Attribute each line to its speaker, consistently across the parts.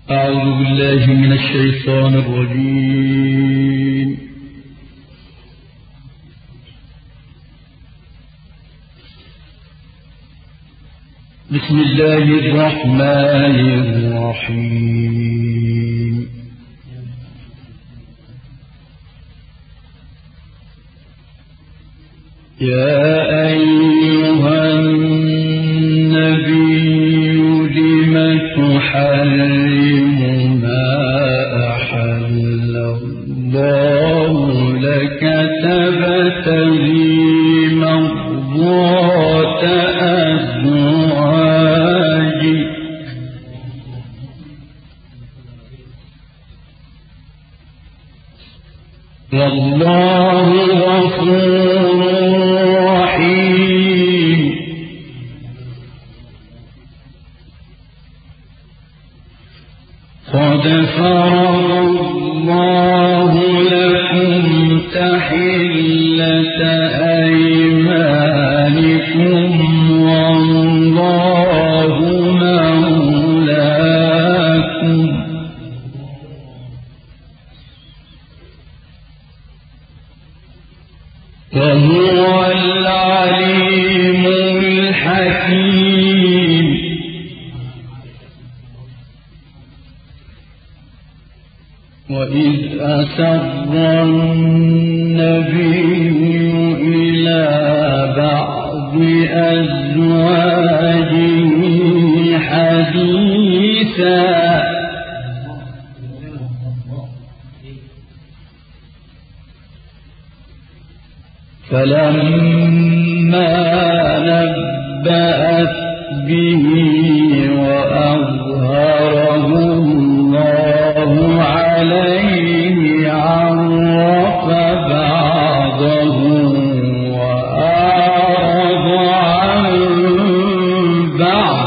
Speaker 1: أعوذ بالله من الشيطان الرجيم. بسم الله الرحمن الرحيم. يا أيها النبي لم تحرم ما أحل الله لك تبتغي مرضات أزواجك والله غفور رحيم. قد فرض الله لكم تحلة أيمانكم والله مولاكم وهو العليم الحكيم. وإذ أسر النبي إلى بعض أزواجه حديثا فلما نبأت به وأظهره الله عليه عرف بعضه وأعرض عن بعض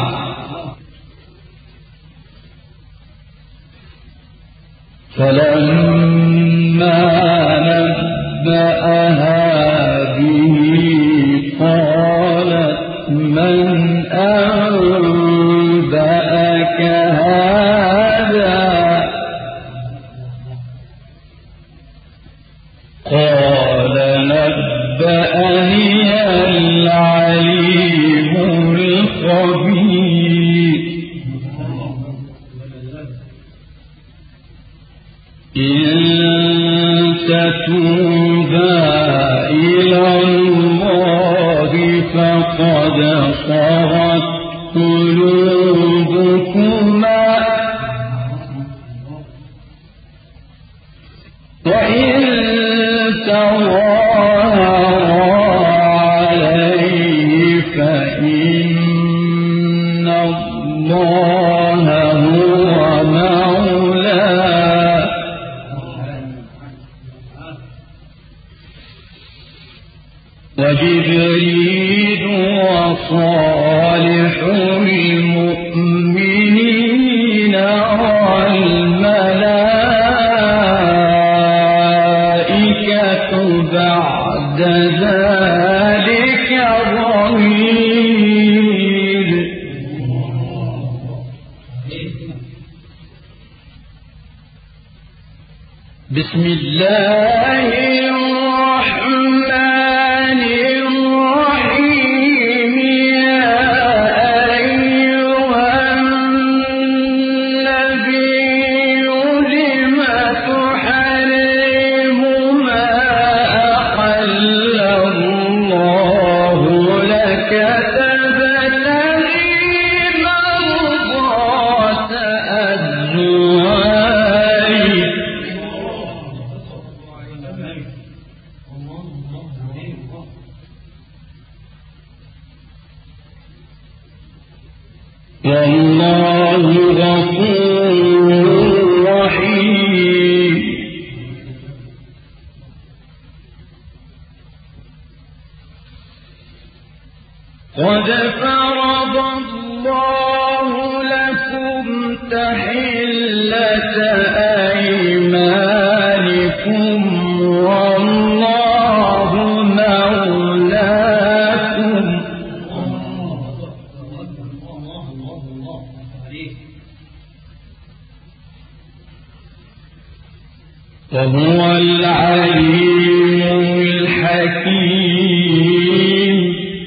Speaker 1: فلما نبأها قالت من أنبأك هذا قال نبأني العليم الخبير. إن تتوبا إلى الله فقد صغت قلوبكما وإن تظاهرا عليه فإن الله هو مولاه وجبريل وصالح المؤمنين والملائكة بعد ذلك ظهير. بسم الله الرحمن الرحيم. يا أيها النبي لم تحرم ما أحل الله لك تبتغي مرضات أزواجك والله غفور رحيم. قد فرض الله لكم تحلة أيمانكم والله مولاكم وهو العليم الحكيم.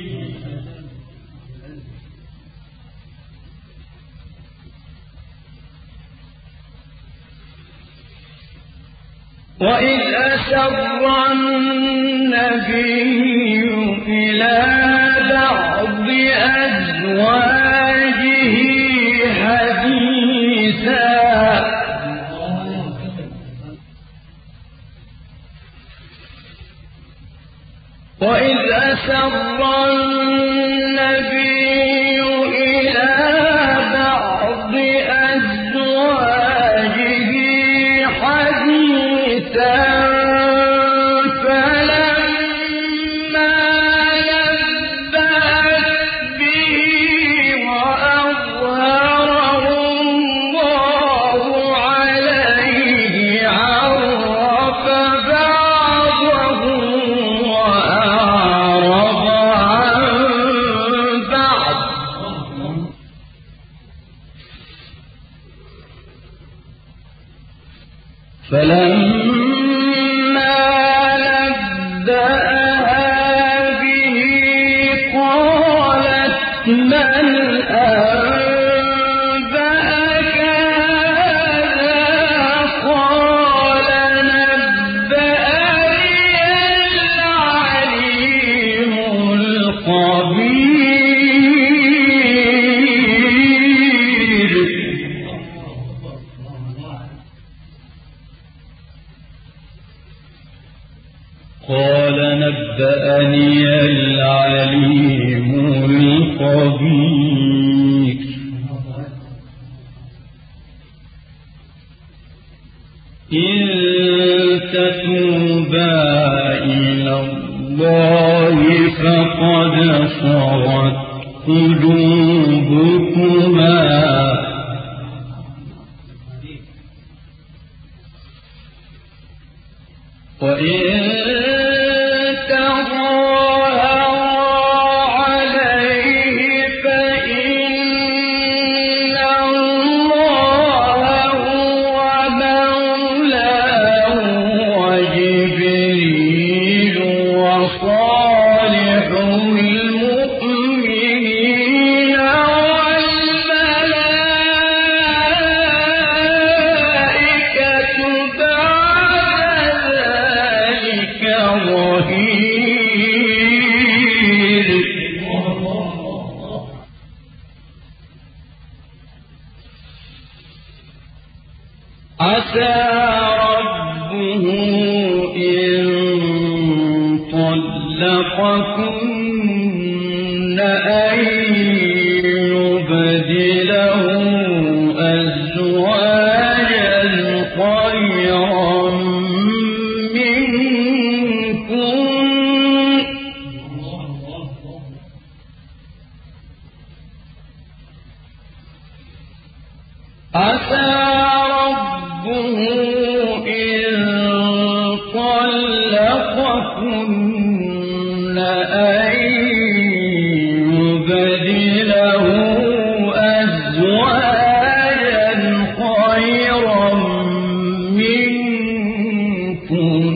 Speaker 1: وإذ أسر النبي إلى بعض أزواجه حديثا فلما نبأها به قالت من أنبأك هذا قال نبأني العليم الخبير. قال نبأني العليم الخبير. إن تتوبا إلى الله فقد صغت قلوبكما وإن عسى ربه إن طلقكن أن يبدله أزواجا خيرا منكن عسى إن طلقكن أن يبدله أزواجا خيرا منكن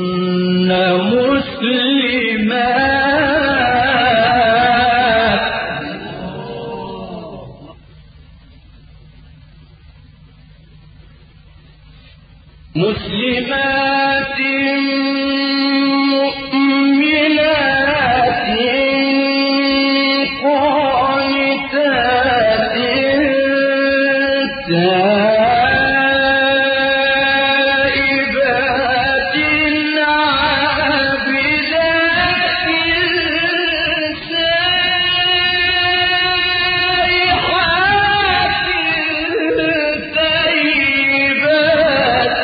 Speaker 1: مسلمات مؤمنات قانتات تائبات عابدات سائحات طيبات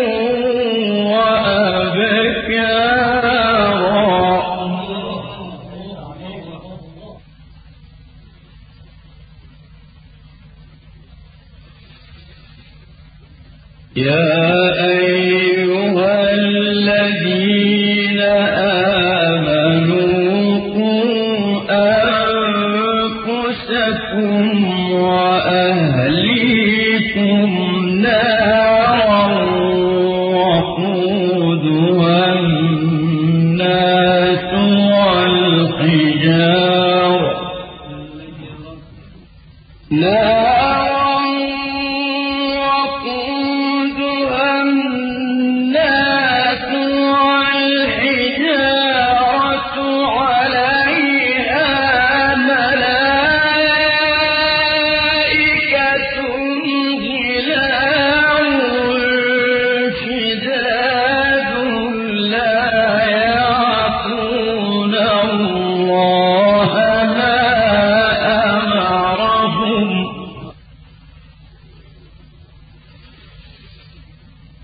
Speaker 1: يا أيها الذين آمنوا قوا أنفسكم وأهليكم نارا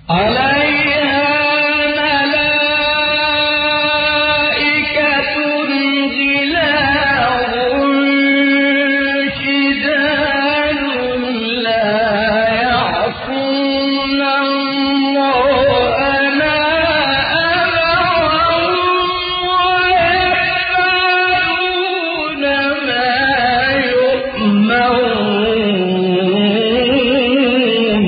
Speaker 1: عليها ملائكة غلاظ شداد لا يعصون الله ما أمرهم ويفعلون ما يؤمرون.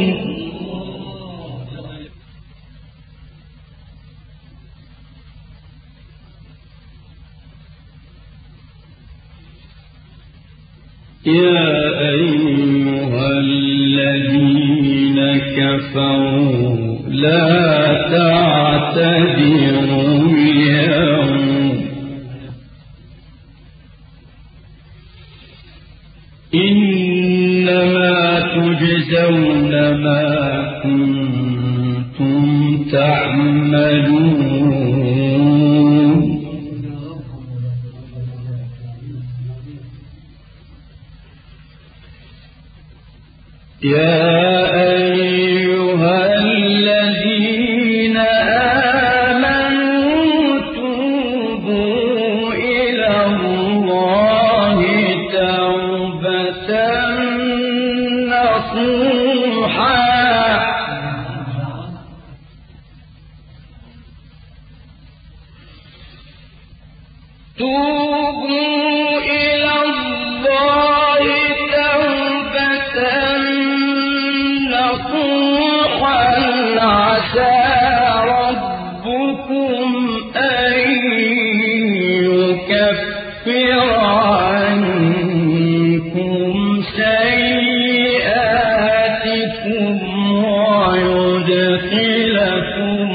Speaker 1: يا أيها الذين كفروا لا تعتذروا اليوم إنما تجزون ما كنتم تعملون. يا أيها الذين آمنوا توبوا إلى الله توبة نصوحا توبوا إلى الله توبة نصوحا عسى ربكم أن يكفر عنكم سيئاتكم ويدخلكم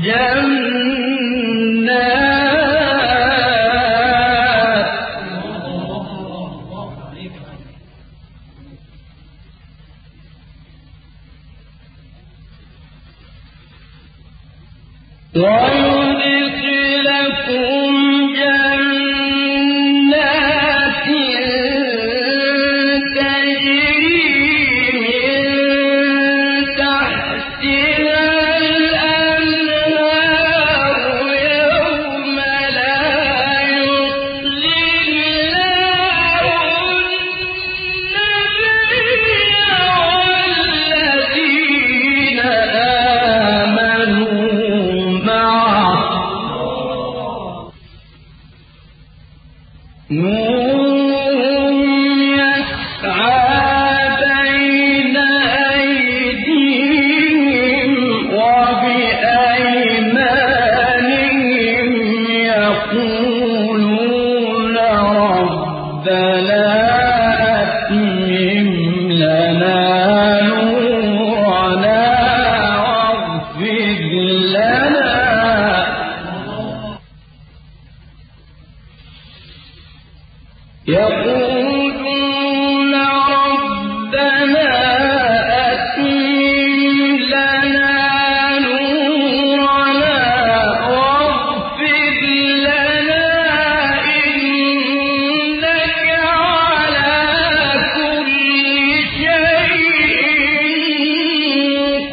Speaker 1: جنات تجري من تحتها الأنهار يوم لا يخزي الله النبي والذين آمنوا معه نورهم يسعى بين أيديهم وبأيمانهم يقولون ربنا أتمم لنا نورنا واغفر لنا يقولون ربنا أتمم لنا نورنا واغفر لنا إنك على كل شيء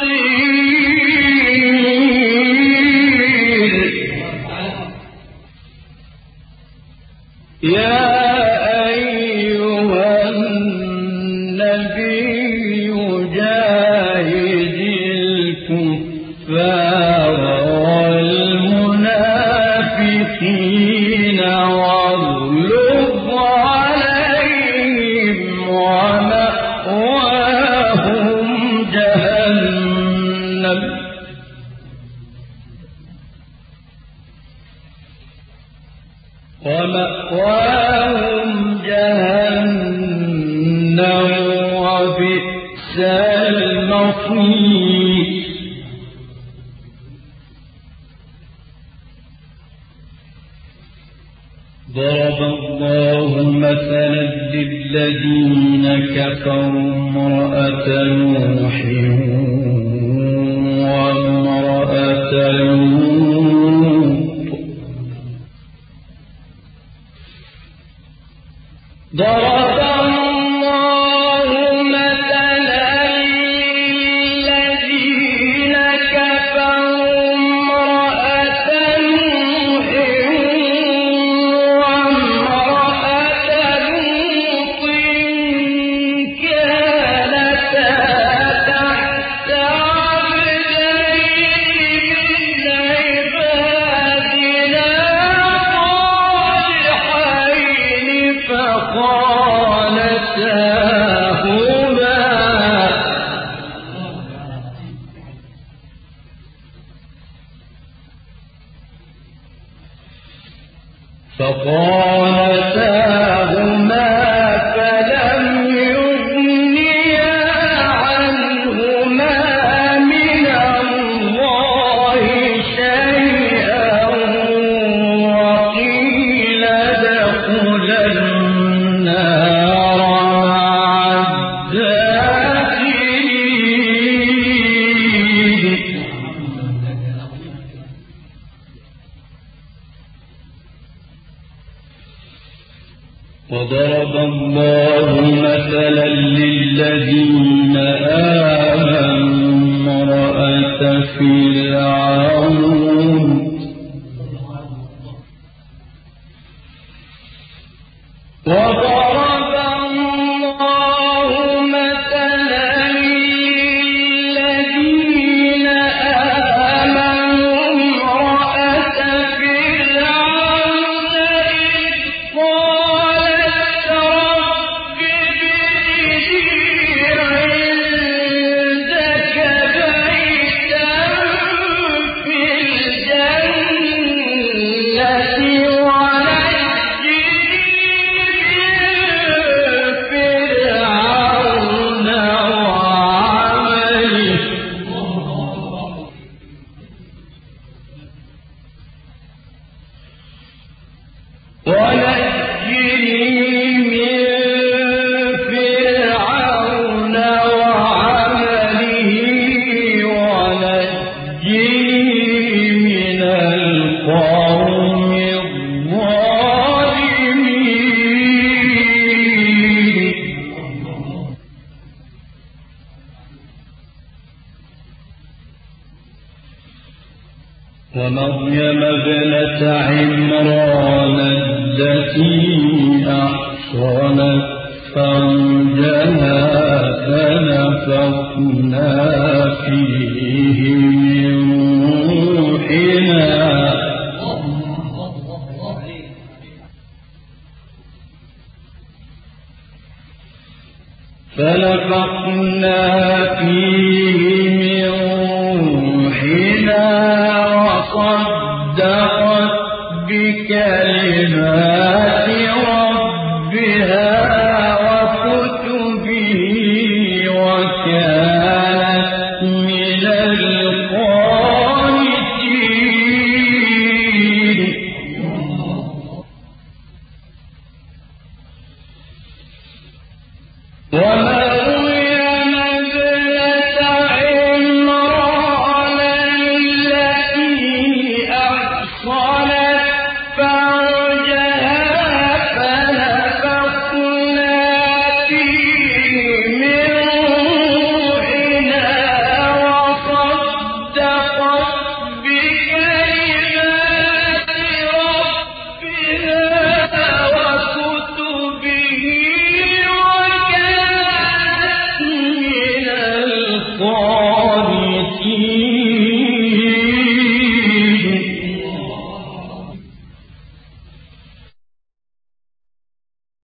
Speaker 1: قدير. يا أيها النبي جاهد الكفار والمنافقين واغلظ عليهم ومأواهم جهنم وبئس المصير. ضرب الله مثلا للذين كفروا امرأة نوح وامرأة لوط ضرب الله مثلا للذين فخانتاهما فلم يغنيا عنهما من الله شيئا وقيل ادخلا النار مع الداخلين. وضرب الله مثلا للذين آمنوا امرأة فرعون وضرب الله مثلا للذين آمنوا امرأة فرعون إذ قالت رب ابن لي عندك بيتا في الجنة ومريم ابنة عمران التي أحصنت فرجها فنفخنا فيه من روحنا فيه